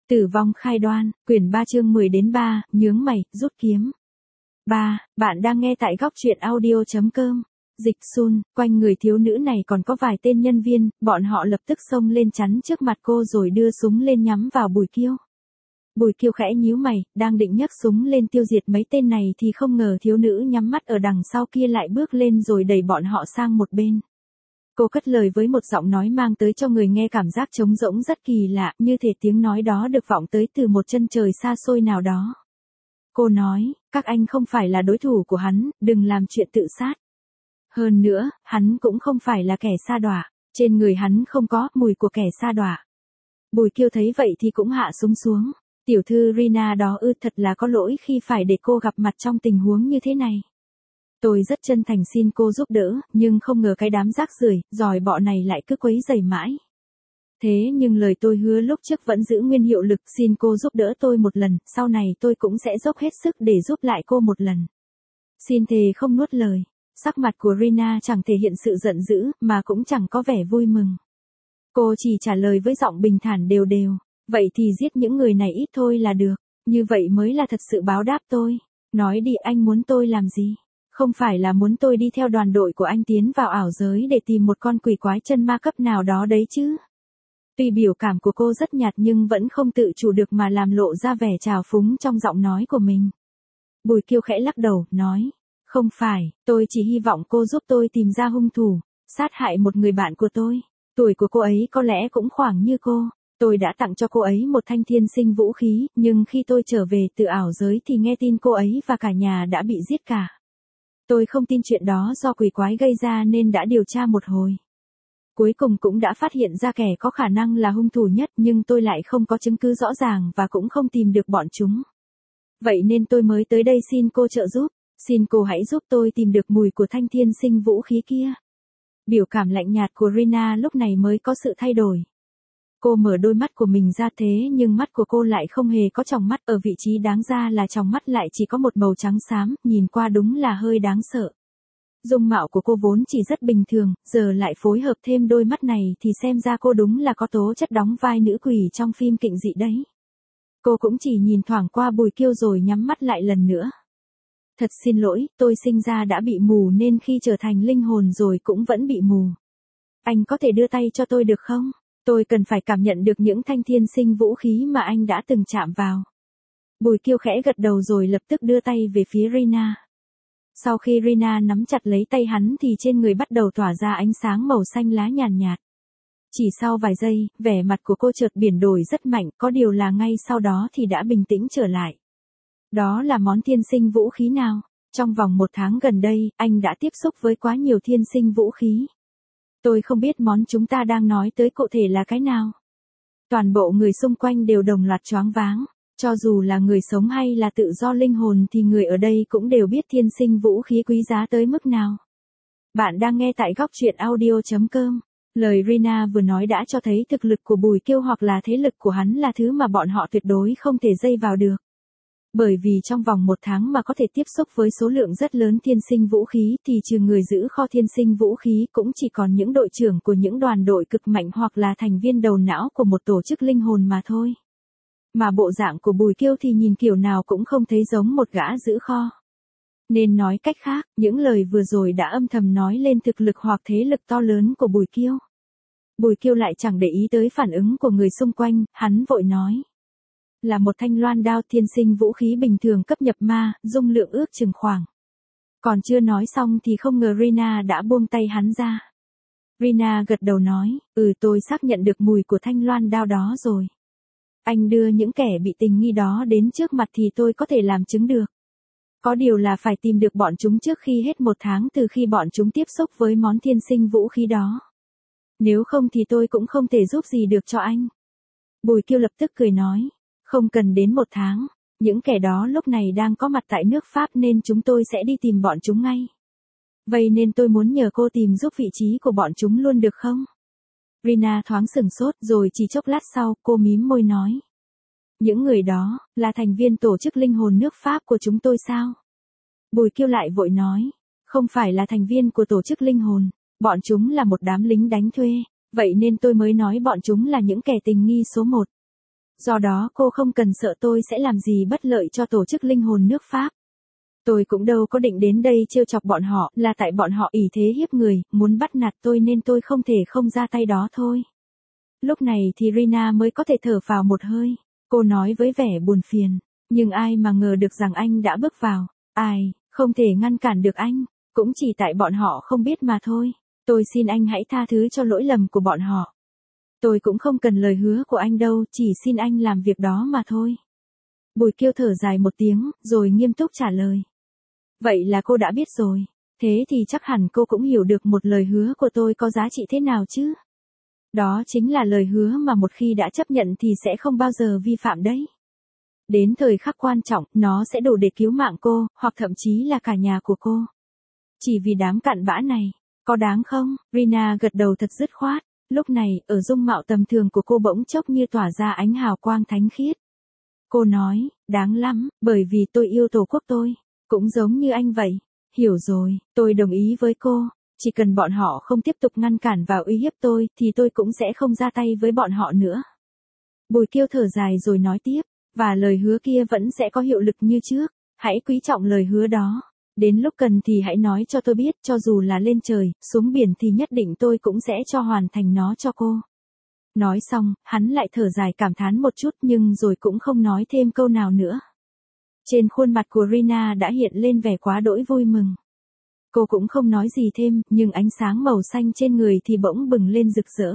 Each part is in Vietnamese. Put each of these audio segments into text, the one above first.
Tử vong khai đoan, quyển 3 chương 10-3, nhướng mày, rút kiếm. 3. Bạn đang nghe tại góc truyện audio.com. Dịch Sun, quanh người thiếu nữ này còn có vài tên nhân viên, bọn họ lập tức xông lên chắn trước mặt cô rồi đưa súng lên nhắm vào Bùi Kiêu. Bùi Kiêu khẽ nhíu mày, đang định nhấc súng lên tiêu diệt mấy tên này thì không ngờ thiếu nữ nhắm mắt ở đằng sau kia lại bước lên rồi đẩy bọn họ sang một bên. Cô cất lời với một giọng nói mang tới cho người nghe cảm giác trống rỗng rất kỳ lạ, như thể tiếng nói đó được vọng tới từ một chân trời xa xôi nào đó. Cô nói, các anh không phải là đối thủ của hắn, đừng làm chuyện tự sát. Hơn nữa, hắn cũng không phải là kẻ sa đọa, trên người hắn không có mùi của kẻ sa đọa. Bùi Kiêu thấy vậy thì cũng hạ súng xuống. Tiểu thư Rina đó thật là có lỗi khi phải để cô gặp mặt trong tình huống như thế này. Tôi rất chân thành xin cô giúp đỡ, nhưng không ngờ cái đám rác rưởi, giỏi bọ này lại cứ quấy rầy mãi. Thế nhưng lời tôi hứa lúc trước vẫn giữ nguyên hiệu lực, xin cô giúp đỡ tôi một lần, sau này tôi cũng sẽ dốc hết sức để giúp lại cô một lần. Xin thề không nuốt lời. Sắc mặt của Rina chẳng thể hiện sự giận dữ, mà cũng chẳng có vẻ vui mừng. Cô chỉ trả lời với giọng bình thản đều đều, vậy thì giết những người này ít thôi là được, như vậy mới là thật sự báo đáp tôi. Nói đi, anh muốn tôi làm gì? Không phải là muốn tôi đi theo đoàn đội của anh tiến vào ảo giới để tìm một con quỷ quái chân ma cấp nào đó đấy chứ? Tuy biểu cảm của cô rất nhạt nhưng vẫn không tự chủ được mà làm lộ ra vẻ trào phúng trong giọng nói của mình. Bùi Kiêu khẽ lắc đầu, nói, không phải, tôi chỉ hy vọng cô giúp tôi tìm ra hung thủ, sát hại một người bạn của tôi. Tuổi của cô ấy có lẽ cũng khoảng như cô. Tôi đã tặng cho cô ấy một thanh thiên sinh vũ khí, nhưng khi tôi trở về từ ảo giới thì nghe tin cô ấy và cả nhà đã bị giết cả. Tôi không tin chuyện đó do quỷ quái gây ra nên đã điều tra một hồi. Cuối cùng cũng đã phát hiện ra kẻ có khả năng là hung thủ nhất, nhưng tôi lại không có chứng cứ rõ ràng và cũng không tìm được bọn chúng. Vậy nên tôi mới tới đây xin cô trợ giúp, xin cô hãy giúp tôi tìm được mùi của thanh thiên sinh vũ khí kia. Biểu cảm lạnh nhạt của Rina lúc này mới có sự thay đổi. Cô mở đôi mắt của mình ra thế nhưng mắt của cô lại không hề có tròng mắt, ở vị trí đáng ra là tròng mắt lại chỉ có một màu trắng xám, nhìn qua đúng là hơi đáng sợ. Dung mạo của cô vốn chỉ rất bình thường, giờ lại phối hợp thêm đôi mắt này thì xem ra cô đúng là có tố chất đóng vai nữ quỷ trong phim kinh dị đấy. Cô cũng chỉ nhìn thoảng qua Bùi Kiêu rồi nhắm mắt lại lần nữa. Thật xin lỗi, tôi sinh ra đã bị mù nên khi trở thành linh hồn rồi cũng vẫn bị mù. Anh có thể đưa tay cho tôi được không? Tôi cần phải cảm nhận được những thanh thiên sinh vũ khí mà anh đã từng chạm vào. Bùi Kiêu khẽ gật đầu rồi lập tức đưa tay về phía Rina. Sau khi Rina nắm chặt lấy tay hắn thì trên người bắt đầu tỏa ra ánh sáng màu xanh lá nhàn nhạt. Chỉ sau vài giây, vẻ mặt của cô chợt biến đổi rất mạnh, có điều là ngay sau đó thì đã bình tĩnh trở lại. Đó là món thiên sinh vũ khí nào? Trong vòng 1 tháng gần đây, anh đã tiếp xúc với quá nhiều thiên sinh vũ khí. Tôi không biết món chúng ta đang nói tới cụ thể là cái nào. Toàn bộ người xung quanh đều đồng loạt choáng váng. Cho dù là người sống hay là tự do linh hồn thì người ở đây cũng đều biết thiên sinh vũ khí quý giá tới mức nào. Bạn đang nghe tại góc truyện audio.com. Lời Rina vừa nói đã cho thấy thực lực của Bùi Kiêu hoặc là thế lực của hắn là thứ mà bọn họ tuyệt đối không thể dây vào được. Bởi vì trong vòng 1 tháng mà có thể tiếp xúc với số lượng rất lớn thiên sinh vũ khí thì trừ người giữ kho thiên sinh vũ khí cũng chỉ còn những đội trưởng của những đoàn đội cực mạnh hoặc là thành viên đầu não của một tổ chức linh hồn mà thôi. Mà bộ dạng của Bùi Kiêu thì nhìn kiểu nào cũng không thấy giống một gã giữ kho. Nên nói cách khác, những lời vừa rồi đã âm thầm nói lên thực lực hoặc thế lực to lớn của Bùi Kiêu. Bùi Kiêu lại chẳng để ý tới phản ứng của người xung quanh, hắn vội nói. Là một thanh loan đao thiên sinh vũ khí bình thường cấp nhập ma, dung lượng ước chừng khoảng. Còn chưa nói xong thì không ngờ Rina đã buông tay hắn ra. Rina gật đầu nói, tôi xác nhận được mùi của thanh loan đao đó rồi. Anh đưa những kẻ bị tình nghi đó đến trước mặt thì tôi có thể làm chứng được. Có điều là phải tìm được bọn chúng trước khi hết 1 tháng từ khi bọn chúng tiếp xúc với món thiên sinh vũ khí đó. Nếu không thì tôi cũng không thể giúp gì được cho anh. Bùi Kiêu lập tức cười nói, không cần đến 1 tháng, những kẻ đó lúc này đang có mặt tại nước Pháp nên chúng tôi sẽ đi tìm bọn chúng ngay. Vậy nên tôi muốn nhờ cô tìm giúp vị trí của bọn chúng luôn được không? Rina thoáng sửng sốt rồi chỉ chốc lát sau cô mím môi nói. Những người đó, là thành viên tổ chức linh hồn nước Pháp của chúng tôi sao? Bùi Kiêu lại vội nói, không phải là thành viên của tổ chức linh hồn, bọn chúng là một đám lính đánh thuê, vậy nên tôi mới nói bọn chúng là những kẻ tình nghi số 1. Do đó cô không cần sợ tôi sẽ làm gì bất lợi cho tổ chức linh hồn nước Pháp. Tôi cũng đâu có định đến đây trêu chọc bọn họ, là tại bọn họ ỷ thế hiếp người, muốn bắt nạt tôi nên tôi không thể không ra tay đó thôi. Lúc này thì Rina mới có thể thở phào một hơi. Cô nói với vẻ buồn phiền. Nhưng ai mà ngờ được rằng anh đã bước vào. Ai, không thể ngăn cản được anh. Cũng chỉ tại bọn họ không biết mà thôi. Tôi xin anh hãy tha thứ cho lỗi lầm của bọn họ. Tôi cũng không cần lời hứa của anh đâu, chỉ xin anh làm việc đó mà thôi. Bùi Kiêu thở dài một tiếng, rồi nghiêm túc trả lời. Vậy là cô đã biết rồi. Thế thì chắc hẳn cô cũng hiểu được một lời hứa của tôi có giá trị thế nào chứ. Đó chính là lời hứa mà một khi đã chấp nhận thì sẽ không bao giờ vi phạm đấy. Đến thời khắc quan trọng, nó sẽ đủ để cứu mạng cô, hoặc thậm chí là cả nhà của cô. Chỉ vì đám cặn bã này, có đáng không? Rina gật đầu thật dứt khoát. Lúc này, ở dung mạo tầm thường của cô bỗng chốc như tỏa ra ánh hào quang thánh khiết. Cô nói, đáng lắm, bởi vì tôi yêu tổ quốc tôi, cũng giống như anh vậy. Hiểu rồi, tôi đồng ý với cô. Chỉ cần bọn họ không tiếp tục ngăn cản và uy hiếp tôi, thì tôi cũng sẽ không ra tay với bọn họ nữa. Bùi Kiêu thở dài rồi nói tiếp, và lời hứa kia vẫn sẽ có hiệu lực như trước. Hãy quý trọng lời hứa đó. Đến lúc cần thì hãy nói cho tôi biết, cho dù là lên trời, xuống biển thì nhất định tôi cũng sẽ cho hoàn thành nó cho cô. Nói xong, hắn lại thở dài cảm thán một chút nhưng rồi cũng không nói thêm câu nào nữa. Trên khuôn mặt của Rina đã hiện lên vẻ quá đỗi vui mừng. Cô cũng không nói gì thêm, nhưng ánh sáng màu xanh trên người thì bỗng bừng lên rực rỡ.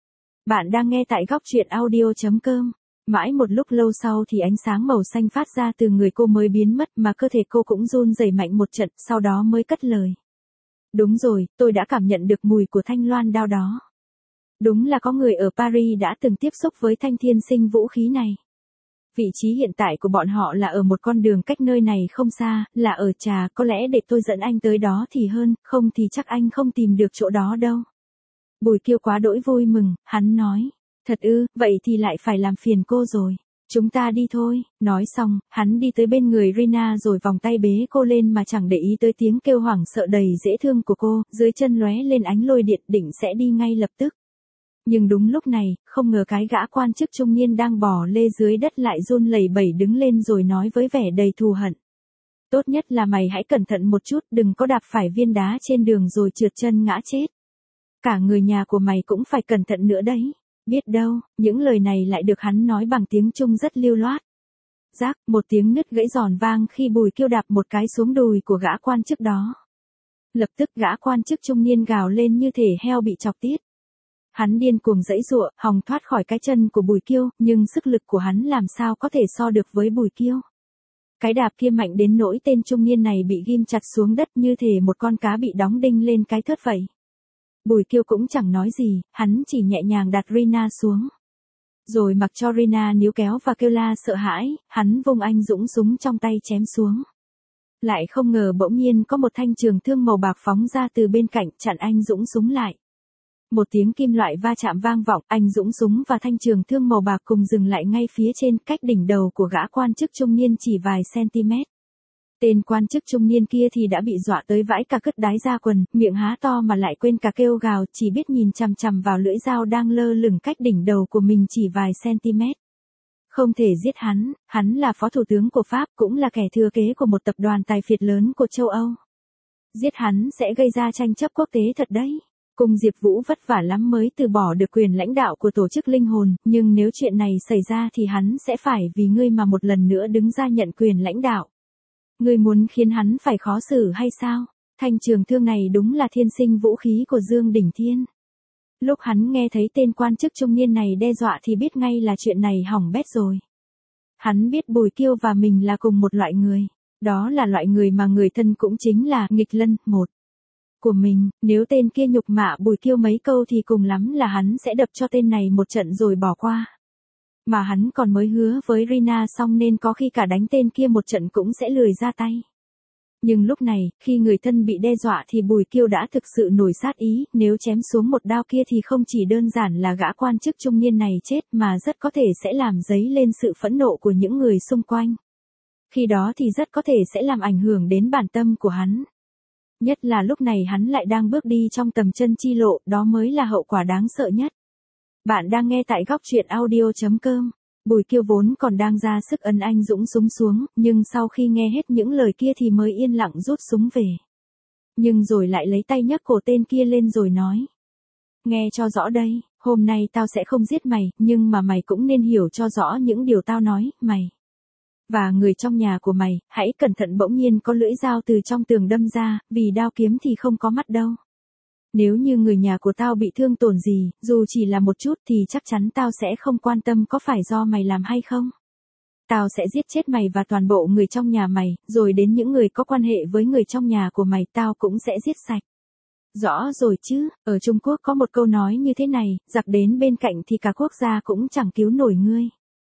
Bạn đang nghe tại góc truyện audio.com. Mãi một lúc lâu sau thì ánh sáng màu xanh phát ra từ người cô mới biến mất mà cơ thể cô cũng run rẩy mạnh một trận, sau đó mới cất lời. Đúng rồi, tôi đã cảm nhận được mùi của thanh loan đao đó. Đúng là có người ở Paris đã từng tiếp xúc với thanh thiên sinh vũ khí này. Vị trí hiện tại của bọn họ là ở một con đường cách nơi này không xa, là ở Trà, có lẽ để tôi dẫn anh tới đó thì hơn, không thì chắc anh không tìm được chỗ đó đâu. Bùi Kiêu quá đỗi vui mừng, hắn nói. Thật ư, vậy thì lại phải làm phiền cô rồi. Chúng ta đi thôi. Nói xong, hắn đi tới bên người Rina rồi vòng tay bế cô lên mà chẳng để ý tới tiếng kêu hoảng sợ đầy dễ thương của cô, dưới chân lóe lên ánh lôi điện định sẽ đi ngay lập tức. Nhưng đúng lúc này, không ngờ cái gã quan chức trung niên đang bò lê dưới đất lại run lẩy bẩy đứng lên rồi nói với vẻ đầy thù hận. Tốt nhất là mày hãy cẩn thận một chút, đừng có đạp phải viên đá trên đường rồi trượt chân ngã chết. Cả người nhà của mày cũng phải cẩn thận nữa đấy. Biết đâu, những lời này lại được hắn nói bằng tiếng Trung rất lưu loát. Rác, một tiếng nứt gãy giòn vang khi Bùi Kiêu đạp một cái xuống đùi của gã quan chức đó. Lập tức gã quan chức trung niên gào lên như thể heo bị chọc tiết. Hắn điên cuồng giãy giụa, hòng thoát khỏi cái chân của Bùi Kiêu, nhưng sức lực của hắn làm sao có thể so được với Bùi Kiêu. Cái đạp kia mạnh đến nỗi tên trung niên này bị ghim chặt xuống đất như thể một con cá bị đóng đinh lên cái thớt vậy. Bùi Kiêu cũng chẳng nói gì, hắn chỉ nhẹ nhàng đặt Rina xuống. Rồi mặc cho Rina níu kéo và kêu la sợ hãi, hắn vung anh dũng súng trong tay chém xuống. Lại không ngờ bỗng nhiên có một thanh trường thương màu bạc phóng ra từ bên cạnh chặn anh dũng súng lại. Một tiếng kim loại va chạm vang vọng, anh dũng súng và thanh trường thương màu bạc cùng dừng lại ngay phía trên, cách đỉnh đầu của gã quan chức trung niên chỉ vài cm. Tên quan chức trung niên kia thì đã bị dọa tới vãi cả cất đái ra quần, miệng há to mà lại quên cả kêu gào, chỉ biết nhìn chằm chằm vào lưỡi dao đang lơ lửng cách đỉnh đầu của mình chỉ vài cm. Không thể giết hắn là phó thủ tướng của Pháp, cũng là kẻ thừa kế của một tập đoàn tài phiệt lớn của châu Âu. Giết hắn sẽ gây ra tranh chấp quốc tế thật đấy. Cung Diệp Vũ vất vả lắm mới từ bỏ được quyền lãnh đạo của tổ chức linh hồn, nhưng nếu chuyện này xảy ra thì hắn sẽ phải vì ngươi mà một lần nữa đứng ra nhận quyền lãnh đạo. Ngươi muốn khiến hắn phải khó xử hay sao? Thanh trường thương này đúng là thiên sinh vũ khí của Dương Đỉnh Thiên. Lúc hắn nghe thấy tên quan chức trung niên này đe dọa thì biết ngay là chuyện này hỏng bét rồi. Hắn biết Bùi Kiêu và mình là cùng một loại người. Đó là loại người mà người thân cũng chính là nghịch lân, một của mình. Nếu tên kia nhục mạ Bùi Kiêu mấy câu thì cùng lắm là hắn sẽ đập cho tên này một trận rồi bỏ qua. Mà hắn còn mới hứa với Rina xong nên có khi cả đánh tên kia một trận cũng sẽ lười ra tay. Nhưng lúc này, khi người thân bị đe dọa thì Bùi Kiêu đã thực sự nổi sát ý, nếu chém xuống một đao kia thì không chỉ đơn giản là gã quan chức trung niên này chết mà rất có thể sẽ làm dấy lên sự phẫn nộ của những người xung quanh. Khi đó thì rất có thể sẽ làm ảnh hưởng đến bản tâm của hắn. Nhất là lúc này hắn lại đang bước đi trong tầm chân chi lộ, đó mới là hậu quả đáng sợ nhất. Bạn đang nghe tại góc truyện audio.com. Bùi Kiêu vốn còn đang ra sức ấn anh Dũng súng xuống, nhưng sau khi nghe hết những lời kia thì mới yên lặng rút súng về. Nhưng rồi lại lấy tay nhấc cổ tên kia lên rồi nói. Nghe cho rõ đây, hôm nay tao sẽ không giết mày, nhưng mà mày cũng nên hiểu cho rõ những điều tao nói, mày. Và người trong nhà của mày, hãy cẩn thận, bỗng nhiên có lưỡi dao từ trong tường đâm ra, vì đao kiếm thì không có mắt đâu. Nếu như người nhà của tao bị thương tổn gì, dù chỉ là một chút thì chắc chắn tao sẽ không quan tâm có phải do mày làm hay không. Tao sẽ giết chết mày và toàn bộ người trong nhà mày, rồi đến những người có quan hệ với người trong nhà của mày tao cũng sẽ giết sạch. Rõ rồi chứ, ở Trung Quốc có một câu nói như thế này, giặc đến bên cạnh thì cả quốc gia cũng chẳng cứu nổi ngươi.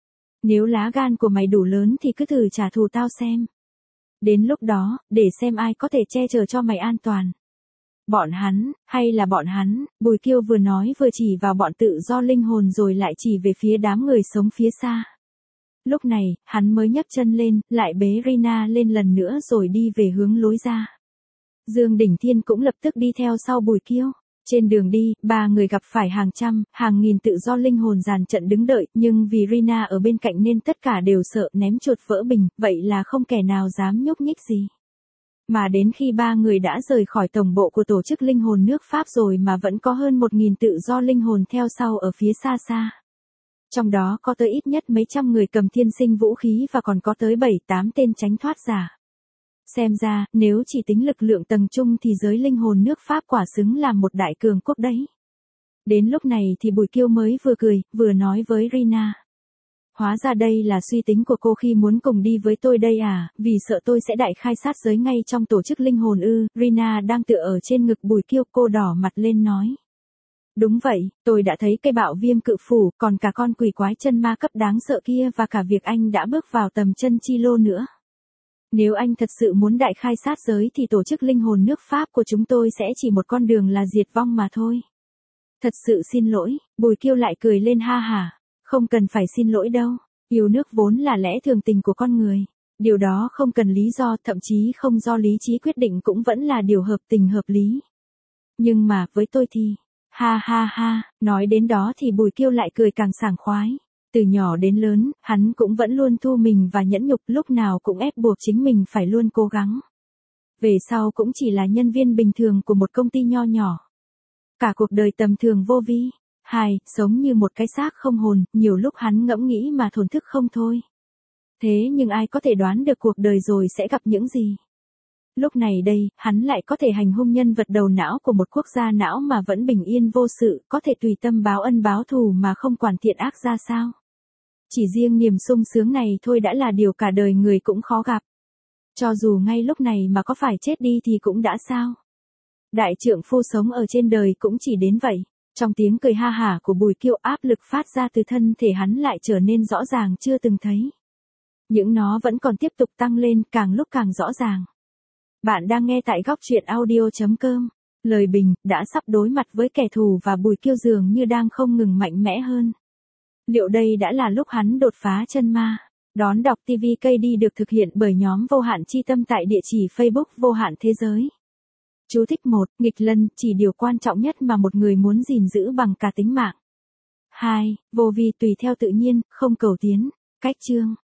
Nếu lá gan của mày đủ lớn thì cứ thử trả thù tao xem. Đến lúc đó, để xem ai có thể che chở cho mày an toàn. Bọn hắn, hay là bọn hắn, Bùi Kiêu vừa nói vừa chỉ vào bọn tự do linh hồn rồi lại chỉ về phía đám người sống phía xa. Lúc này, hắn mới nhấc chân lên, lại bế Rina lên lần nữa rồi đi về hướng lối ra. Dương Đỉnh Thiên cũng lập tức đi theo sau Bùi Kiêu. Trên đường đi, ba người gặp phải hàng trăm, hàng nghìn tự do linh hồn dàn trận đứng đợi, nhưng vì Rina ở bên cạnh nên tất cả đều sợ ném chuột vỡ bình, vậy là không kẻ nào dám nhúc nhích gì. Mà đến khi ba người đã rời khỏi tổng bộ của tổ chức linh hồn nước Pháp rồi mà vẫn có hơn 1.000 tự do linh hồn theo sau ở phía xa xa. Trong đó có tới ít nhất mấy trăm người cầm thiên sinh vũ khí và còn có tới 7-8 tên tránh thoát giả. Xem ra, nếu chỉ tính lực lượng tầng trung thì giới linh hồn nước Pháp quả xứng làm một đại cường quốc đấy. Đến lúc này thì Bùi Kiêu mới vừa cười, vừa nói với Rina. Hóa ra đây là suy tính của cô khi muốn cùng đi với tôi đây à, vì sợ tôi sẽ đại khai sát giới ngay trong tổ chức linh hồn ư. Rina đang tựa ở trên ngực Bùi Kiêu, cô đỏ mặt lên nói. Đúng vậy, tôi đã thấy cây bạo viêm cự phủ, còn cả con quỷ quái chân ma cấp đáng sợ kia và cả việc anh đã bước vào tầm chân chi lô nữa. Nếu anh thật sự muốn đại khai sát giới thì tổ chức linh hồn nước Pháp của chúng tôi sẽ chỉ một con đường là diệt vong mà thôi. Thật sự xin lỗi, Bùi Kiêu lại cười lên ha hả. Không cần phải xin lỗi đâu, yêu nước vốn là lẽ thường tình của con người. Điều đó không cần lý do, thậm chí không do lý trí quyết định cũng vẫn là điều hợp tình hợp lý. Nhưng mà với tôi thì, ha ha ha, nói đến đó thì Bùi Kiêu lại cười càng sảng khoái. Từ nhỏ đến lớn, hắn cũng vẫn luôn thu mình và nhẫn nhục, lúc nào cũng ép buộc chính mình phải luôn cố gắng. Về sau cũng chỉ là nhân viên bình thường của một công ty nho nhỏ. Cả cuộc đời tầm thường vô vi. Sống như một cái xác không hồn, nhiều lúc hắn ngẫm nghĩ mà thổn thức không thôi. Thế nhưng ai có thể đoán được cuộc đời rồi sẽ gặp những gì? Lúc này đây, hắn lại có thể hành hung nhân vật đầu não của một quốc gia não mà vẫn bình yên vô sự, có thể tùy tâm báo ân báo thù mà không quản thiện ác ra sao. Chỉ riêng niềm sung sướng này thôi đã là điều cả đời người cũng khó gặp. Cho dù ngay lúc này mà có phải chết đi thì cũng đã sao. Đại trượng phu sống ở trên đời cũng chỉ đến vậy. Trong tiếng cười ha hả của Bùi Kiêu, áp lực phát ra từ thân thể hắn lại trở nên rõ ràng chưa từng thấy. Những nó vẫn còn tiếp tục tăng lên, càng lúc càng rõ ràng. Bạn đang nghe tại góc truyện audio.com. Lời Bình đã sắp đối mặt với kẻ thù và Bùi Kiêu dường như đang không ngừng mạnh mẽ hơn. Liệu đây đã là lúc hắn đột phá chân ma? Đón đọc TV KD được thực hiện bởi nhóm Vô Hạn Chi Tâm tại địa chỉ Facebook Vô Hạn Thế Giới. Chú thích 1. Nghịch lân, chỉ điều quan trọng nhất mà một người muốn gìn giữ bằng cả tính mạng. 2. Vô vi, tùy theo tự nhiên, không cầu tiến. Cách chương.